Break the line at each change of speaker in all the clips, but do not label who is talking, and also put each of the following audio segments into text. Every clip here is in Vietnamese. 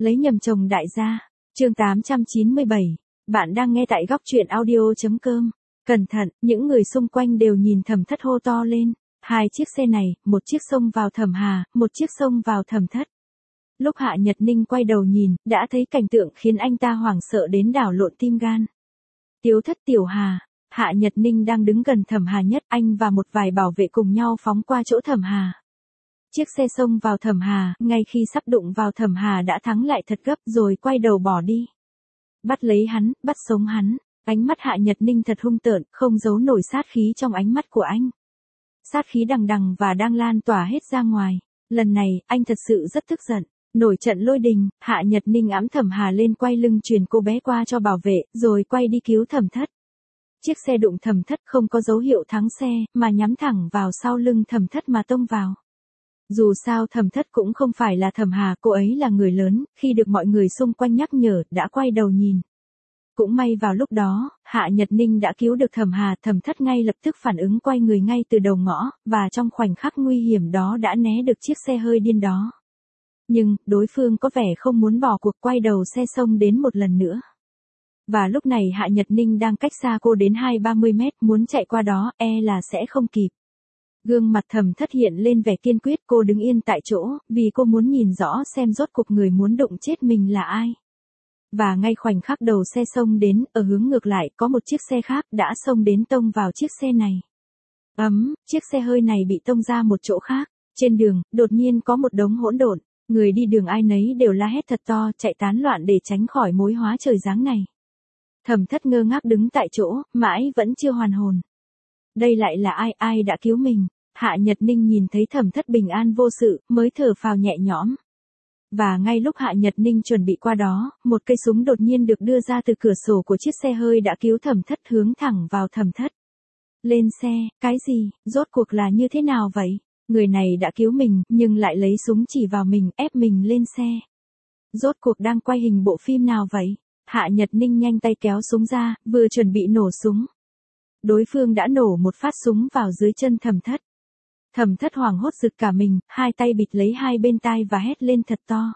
Lấy nhầm chồng đại gia. Chương 897. Bạn đang nghe tại góc truyện audio.com. Cẩn thận, những người xung quanh đều nhìn Thẩm Thất hô to lên. Hai chiếc xe này, một chiếc xông vào Thẩm Hà, một chiếc xông vào Thẩm Thất. Lúc Hạ Nhật Ninh quay đầu nhìn, đã thấy cảnh tượng khiến anh ta hoảng sợ đến đảo lộn tim gan. Tiếu Thất Tiểu Hà. Hạ Nhật Ninh đang đứng gần Thẩm Hà nhất, anh và một vài bảo vệ cùng nhau phóng qua chỗ Thẩm Hà. Chiếc xe xông vào Thẩm Hà, ngay khi sắp đụng vào Thẩm Hà đã thắng lại thật gấp rồi quay đầu bỏ đi. Bắt lấy hắn, bắt sống hắn. Ánh mắt Hạ Nhật Ninh thật hung tợn, không giấu nổi sát khí trong ánh mắt của anh. Sát khí đằng đằng và đang lan tỏa hết ra ngoài. Lần này, anh thật sự rất tức giận. Nổi trận lôi đình, Hạ Nhật Ninh ẵm Thẩm Hà lên quay lưng truyền cô bé qua cho bảo vệ, rồi quay đi cứu Thẩm Thất. Chiếc xe đụng Thẩm Thất không có dấu hiệu thắng xe, mà nhắm thẳng vào sau lưng Thẩm Thất mà tông vào. Dù sao Thẩm Thất cũng không phải là Thẩm Hà, cô ấy là người lớn, khi được mọi người xung quanh nhắc nhở, đã quay đầu nhìn. Cũng may vào lúc đó, Hạ Nhật Ninh đã cứu được Thẩm Hà, Thẩm Thất ngay lập tức phản ứng quay người ngay từ đầu ngõ, và trong khoảnh khắc nguy hiểm đó đã né được chiếc xe hơi điên đó. Nhưng, đối phương có vẻ không muốn bỏ cuộc, quay đầu xe xông đến một lần nữa. Và lúc này Hạ Nhật Ninh đang cách xa cô đến 20-30 mét, muốn chạy qua đó, là sẽ không kịp. Gương mặt Thẩm Thất hiện lên vẻ kiên quyết, cô đứng yên tại chỗ, vì cô muốn nhìn rõ xem rốt cuộc người muốn đụng chết mình là ai. Và ngay khoảnh khắc đầu xe xông đến, ở hướng ngược lại, có một chiếc xe khác đã xông đến tông vào chiếc xe này. Chiếc xe hơi này bị tông ra một chỗ khác. Trên đường, đột nhiên có một đống hỗn độn. Người đi đường ai nấy đều la hét thật to, chạy tán loạn để tránh khỏi mối hóa trời giáng này. Thẩm Thất ngơ ngác đứng tại chỗ, mãi vẫn chưa hoàn hồn. Đây lại là ai đã cứu mình? Hạ Nhật Ninh nhìn thấy Thẩm Thất bình an vô sự, mới thở phào nhẹ nhõm. Và ngay lúc Hạ Nhật Ninh chuẩn bị qua đó, một cây súng đột nhiên được đưa ra từ cửa sổ của chiếc xe hơi đã cứu Thẩm Thất, hướng thẳng vào Thẩm Thất. Lên xe, cái gì, rốt cuộc là như thế nào vậy? Người này đã cứu mình, nhưng lại lấy súng chỉ vào mình, ép mình lên xe. Rốt cuộc đang quay hình bộ phim nào vậy? Hạ Nhật Ninh nhanh tay kéo súng ra, vừa chuẩn bị nổ súng. Đối phương đã nổ một phát súng vào dưới chân Thẩm Thất. Thẩm Thất hoảng hốt giật cả mình, hai tay bịt lấy hai bên tai và hét lên thật to.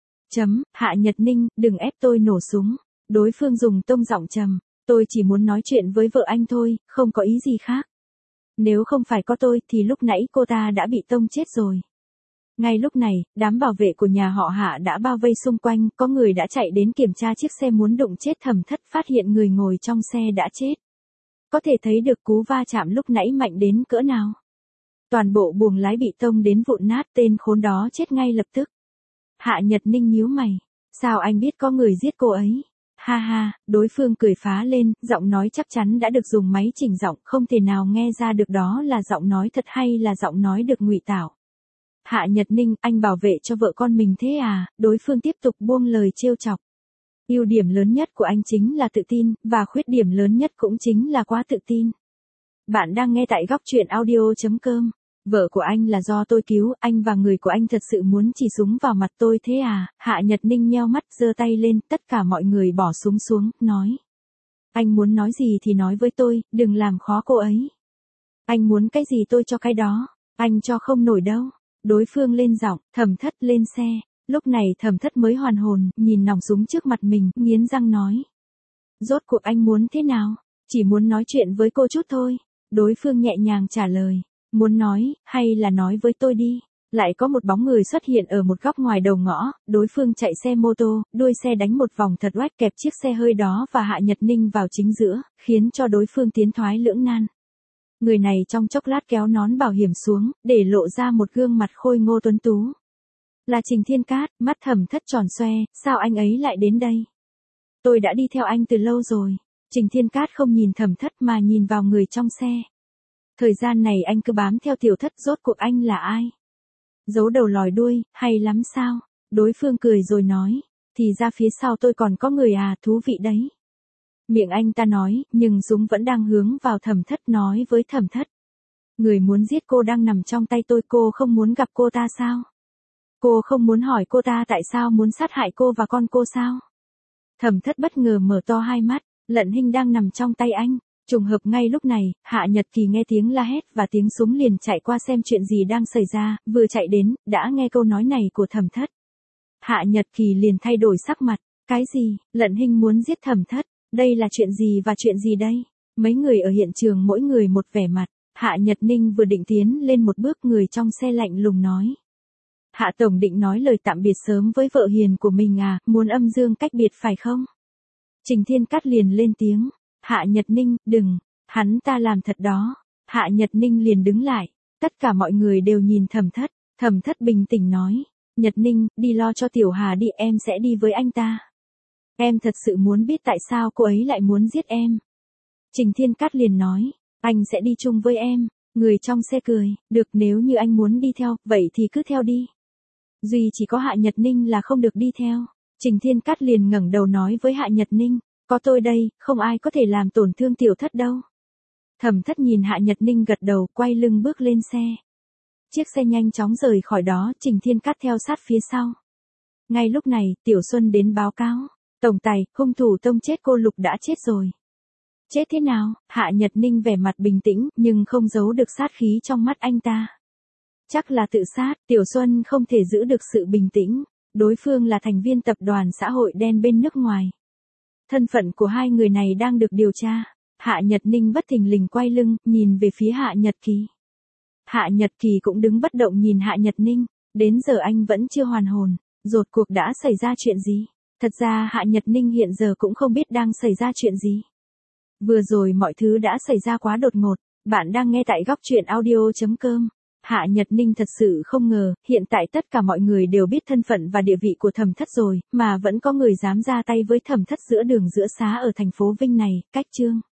Hạ Nhật Ninh, đừng ép tôi nổ súng. Đối phương dùng tông giọng trầm. Tôi chỉ muốn nói chuyện với vợ anh thôi, không có ý gì khác. Nếu không phải có tôi thì lúc nãy cô ta đã bị tông chết rồi. Ngay lúc này, đám bảo vệ của nhà họ Hạ đã bao vây xung quanh, có người đã chạy đến kiểm tra chiếc xe muốn đụng chết Thẩm Thất, phát hiện người ngồi trong xe đã chết. Có thể thấy được cú va chạm lúc nãy mạnh đến cỡ nào. Toàn bộ buồng lái bị tông đến vụn nát, tên khốn đó chết ngay lập tức. Hạ Nhật Ninh nhíu mày. Sao anh biết có người giết cô ấy? Ha ha, đối phương cười phá lên, giọng nói chắc chắn đã được dùng máy chỉnh giọng, không thể nào nghe ra được đó là giọng nói thật hay là giọng nói được ngụy tạo. Hạ Nhật Ninh, anh bảo vệ cho vợ con mình thế à? Đối phương tiếp tục buông lời trêu chọc. Ưu điểm lớn nhất của anh chính là tự tin, và khuyết điểm lớn nhất cũng chính là quá tự tin. Bạn đang nghe tại góc truyện audio.com. Vợ của anh là do tôi cứu, anh và người của anh thật sự muốn chỉ súng vào mặt tôi thế à? Hạ Nhật Ninh nheo mắt, giơ tay lên, tất cả mọi người bỏ súng xuống, nói. Anh muốn nói gì thì nói với tôi, đừng làm khó cô ấy. Anh muốn cái gì tôi cho cái đó, anh cho không nổi đâu. Đối phương lên giọng, Thẩm Thất lên xe. Lúc này Thẩm Thất mới hoàn hồn, nhìn nòng súng trước mặt mình, nghiến răng nói. Rốt cuộc anh muốn thế nào? Chỉ muốn nói chuyện với cô chút thôi. Đối phương nhẹ nhàng trả lời. Muốn nói, hay là nói với tôi đi. Lại có một bóng người xuất hiện ở một góc ngoài đầu ngõ, đối phương chạy xe mô tô, đuôi xe đánh một vòng thật oách kẹp chiếc xe hơi đó và Hạ Nhật Ninh vào chính giữa, khiến cho đối phương tiến thoái lưỡng nan. Người này trong chốc lát kéo nón bảo hiểm xuống, để lộ ra một gương mặt khôi ngô tuấn tú. Là Trình Thiên Cát. Mắt Thẩm Thất tròn xoe, sao anh ấy lại đến đây? Tôi đã đi theo anh từ lâu rồi. Trình Thiên Cát không nhìn Thẩm Thất mà nhìn vào người trong xe. Thời gian này anh cứ bám theo Tiểu Thất, rốt cuộc anh là ai? Giấu đầu lòi đuôi, hay lắm sao? Đối phương cười rồi nói, thì ra phía sau tôi còn có người à, thú vị đấy. Miệng anh ta nói, nhưng súng vẫn đang hướng vào Thẩm Thất, nói với Thẩm Thất. Người muốn giết cô đang nằm trong tay tôi, cô không muốn gặp cô ta sao? Cô không muốn hỏi cô ta tại sao muốn sát hại cô và con cô sao? Thẩm Thất bất ngờ mở to hai mắt, Lận Hinh đang nằm trong tay anh. Trùng hợp ngay lúc này, Hạ Nhật Kỳ nghe tiếng la hét và tiếng súng liền chạy qua xem chuyện gì đang xảy ra, vừa chạy đến, đã nghe câu nói này của Thẩm Thất. Hạ Nhật Kỳ liền thay đổi sắc mặt. Cái gì, Lận Hinh muốn giết Thẩm Thất, đây là chuyện gì và chuyện gì đây? Mấy người ở hiện trường mỗi người một vẻ mặt, Hạ Nhật Ninh vừa định tiến lên một bước, người trong xe lạnh lùng nói. Hạ Tổng định nói lời tạm biệt sớm với vợ hiền của mình à, muốn âm dương cách biệt phải không? Trình Thiên Cát liền lên tiếng. Hạ Nhật Ninh, đừng, hắn ta làm thật đó. Hạ Nhật Ninh liền đứng lại. Tất cả mọi người đều nhìn Thẩm Thất. Thẩm Thất bình tĩnh nói. Nhật Ninh, đi lo cho Tiểu Hà đi, em sẽ đi với anh ta. Em thật sự muốn biết tại sao cô ấy lại muốn giết em. Trình Thiên Cát liền nói. Anh sẽ đi chung với em. Người trong xe cười. Được, nếu như anh muốn đi theo, vậy thì cứ theo đi. Duy chỉ có Hạ Nhật Ninh là không được đi theo. Trình Thiên Cát liền ngẩng đầu nói với Hạ Nhật Ninh. Có tôi đây, không ai có thể làm tổn thương Tiểu Thất đâu. Thẩm Thất nhìn Hạ Nhật Ninh gật đầu, quay lưng bước lên xe. Chiếc xe nhanh chóng rời khỏi đó, Trình Thiên Cát theo sát phía sau. Ngay lúc này, Tiểu Xuân đến báo cáo. Tổng tài, hung thủ tông chết cô Lục đã chết rồi. Chết thế nào? Hạ Nhật Ninh vẻ mặt bình tĩnh, nhưng không giấu được sát khí trong mắt anh ta. Chắc là tự sát, Tiểu Xuân không thể giữ được sự bình tĩnh. Đối phương là thành viên tập đoàn xã hội đen bên nước ngoài. Thân phận của hai người này đang được điều tra. Hạ Nhật Ninh bất thình lình quay lưng, nhìn về phía Hạ Nhật Kỳ. Hạ Nhật Kỳ cũng đứng bất động nhìn Hạ Nhật Ninh. Đến giờ anh vẫn chưa hoàn hồn. Rốt cuộc đã xảy ra chuyện gì? Thật ra Hạ Nhật Ninh hiện giờ cũng không biết đang xảy ra chuyện gì. Vừa rồi mọi thứ đã xảy ra quá đột ngột. Bạn đang nghe tại góc truyện audio.com. Hạ Nhật Ninh thật sự không ngờ, hiện tại tất cả mọi người đều biết thân phận và địa vị của Thẩm Thất rồi, mà vẫn có người dám ra tay với Thẩm Thất giữa đường giữa xá ở thành phố Vinh này. Cách chương